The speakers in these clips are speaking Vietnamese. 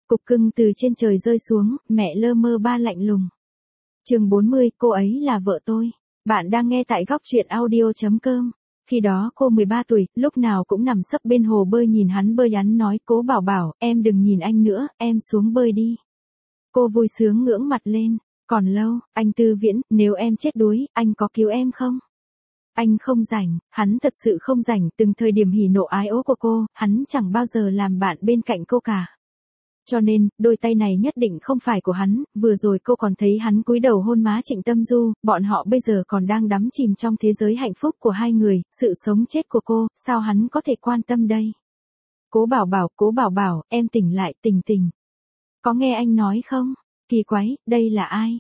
Cục cưng từ trên trời rơi xuống, mẹ lơ mơ ba lạnh lùng. Chương 40, cô ấy là vợ tôi. Bạn đang nghe tại góc truyện audio.com. Khi đó cô 13 tuổi, lúc nào cũng nằm sấp bên hồ bơi nhìn hắn bơi hắn nói cố bảo bảo, em đừng nhìn anh nữa, em xuống bơi đi. Cô vui sướng ngưỡng mặt lên, còn lâu, anh Tư Viễn, nếu em chết đuối, anh có cứu em không? Anh không rảnh, hắn thật sự không rảnh, từng thời điểm hỉ nộ ái ố của cô, hắn chẳng bao giờ làm bạn bên cạnh cô cả. Cho nên, đôi tay này nhất định không phải của hắn, vừa rồi cô còn thấy hắn cúi đầu hôn má Trịnh Tâm Du, bọn họ bây giờ còn đang đắm chìm trong thế giới hạnh phúc của hai người, sự sống chết của cô, sao hắn có thể quan tâm đây? Cố bảo bảo, em tỉnh lại, tỉnh. Có nghe anh nói không? Kỳ quái, đây là ai?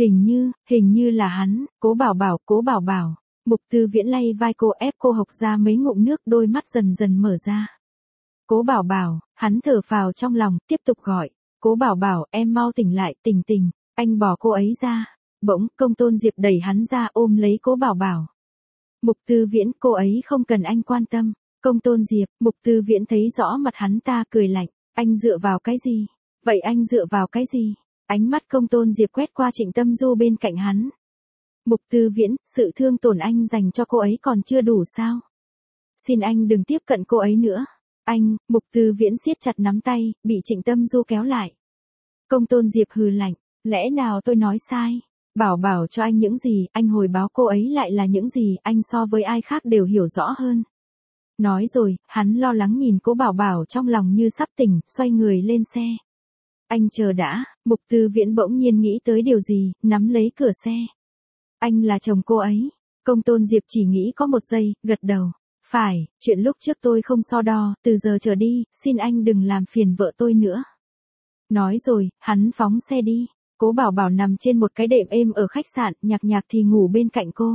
Hình như là hắn, cố bảo bảo. Mục Tư Viễn lay vai cô ép cô hộc ra mấy ngụm nước, đôi mắt dần dần mở ra. Cố bảo bảo, hắn thở phào trong lòng, tiếp tục gọi. Cố bảo bảo, em mau tỉnh lại, tỉnh. Anh bỏ cô ấy ra. Bỗng, Công Tôn Diệp đẩy hắn ra ôm lấy cố bảo bảo. Mục Tư Viễn, cô ấy không cần anh quan tâm. Công Tôn Diệp, Mục Tư Viễn thấy rõ mặt hắn ta cười lạnh. Anh dựa vào cái gì? Vậy anh dựa vào cái gì? Ánh mắt Công Tôn Diệp quét qua Trịnh Tâm Du bên cạnh hắn. Mục Tư Viễn, sự thương tổn anh dành cho cô ấy còn chưa đủ sao? Xin anh đừng tiếp cận cô ấy nữa. Anh, Mục Tư Viễn siết chặt nắm tay, bị Trịnh Tâm Du kéo lại. Công Tôn Diệp hừ lạnh, lẽ nào tôi nói sai? Bảo cho anh những gì, anh hồi báo cô ấy lại là những gì, anh so với ai khác đều hiểu rõ hơn. Nói rồi, hắn lo lắng nhìn cố bảo trong lòng như sắp tỉnh, xoay người lên xe. Anh chờ đã, Mục Tư Viễn bỗng nhiên nghĩ tới điều gì, nắm lấy cửa xe. Anh là chồng cô ấy. Công Tôn Diệp chỉ nghĩ có một giây, gật đầu. Phải, chuyện lúc trước tôi không so đo, từ giờ trở đi, xin anh đừng làm phiền vợ tôi nữa. Nói rồi, hắn phóng xe đi. Cố bảo bảo nằm trên một cái đệm êm ở khách sạn, nhạc thì ngủ bên cạnh cô.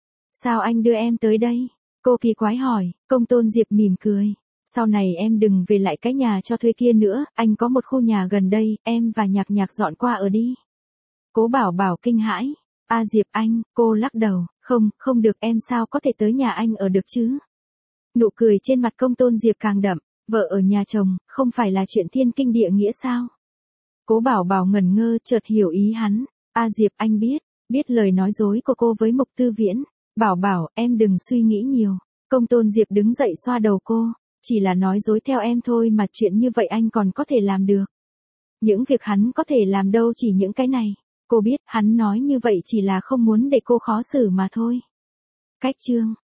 Sao anh đưa em tới đây? Cô kỳ quái hỏi, Công Tôn Diệp mỉm cười. Sau này em đừng về lại cái nhà cho thuê kia nữa, anh có một khu nhà gần đây, em và nhạc dọn qua ở đi. Cố bảo bảo kinh hãi. Diệp anh, cô lắc đầu, không được, em sao có thể tới nhà anh ở được chứ? Nụ cười trên mặt Công Tôn Diệp càng đậm, vợ ở nhà chồng, không phải là chuyện thiên kinh địa nghĩa sao? Cố bảo bảo ngẩn ngơ chợt hiểu ý hắn. Diệp anh biết lời nói dối của cô với Mục Tư Viễn. Bảo, em đừng suy nghĩ nhiều. Công Tôn Diệp đứng dậy xoa đầu cô. Chỉ là nói dối theo em thôi mà chuyện như vậy anh còn có thể làm được. Những việc hắn có thể làm đâu chỉ những cái này. Cô biết hắn nói như vậy chỉ là không muốn để cô khó xử mà thôi. Cách chương